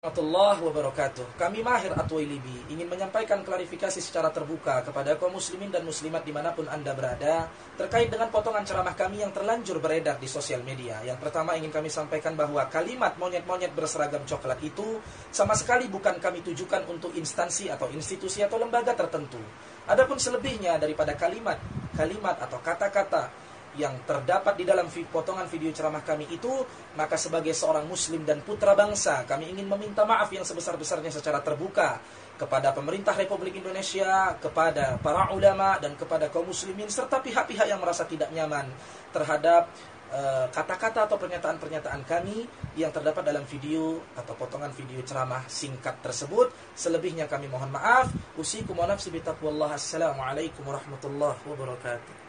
Warahmatullahi wabarakatuh. Kami Mahir At-Twailibi ingin menyampaikan klarifikasi secara terbuka kepada kaum muslimin dan muslimat dimanapun Anda berada terkait dengan potongan ceramah kami yang terlanjur beredar di sosial media. Yang pertama ingin kami sampaikan bahwa kalimat monyet-monyet berseragam coklat itu sama sekali bukan kami tujukan untuk instansi atau institusi atau lembaga tertentu. Adapun selebihnya daripada kalimat atau kata-kata yang terdapat di dalam potongan video ceramah kami itu, maka sebagai seorang muslim dan putra bangsa, kami ingin meminta maaf yang sebesar-besarnya secara terbuka kepada pemerintah Republik Indonesia, kepada para ulama, dan kepada kaum muslimin, serta pihak-pihak yang merasa tidak nyaman terhadap kata-kata atau pernyataan-pernyataan kami yang terdapat dalam video atau potongan video ceramah singkat tersebut. Selebihnya kami mohon maaf. Usikum wa nafsi bitaqwallah. Assalamualaikum warahmatullahi wabarakatuh.